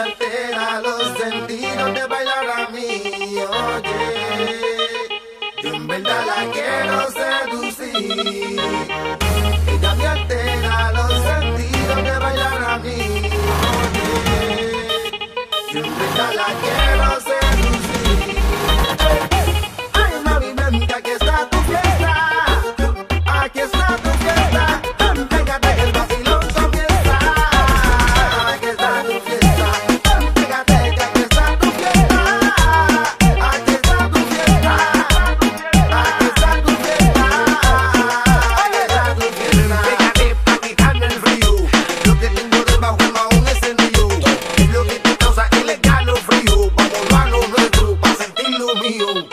altera los sentidos de bailar a mí, oye. Yo en verdad la quiero seducir. Ella me altera los sentidos de bailar a mí, oye. Yo en verdad la quiero seducir. Ay, mami, ven, que aquí está tu fiesta. Aquí está tu fiesta. Pégate, el vacilón comienza. Aquí está tu fiesta. Pégate, que aquí está tu fiesta. Aquí está tu fiesta. Aquí está tu fiesta. Aquí está tu fiesta. Pégate pa' quitarme el frío. Lo que tengo debajo aún es encendido. Es lo que te causa el escalofrío. Vamos a lo nuestro pa' sentir lo mío.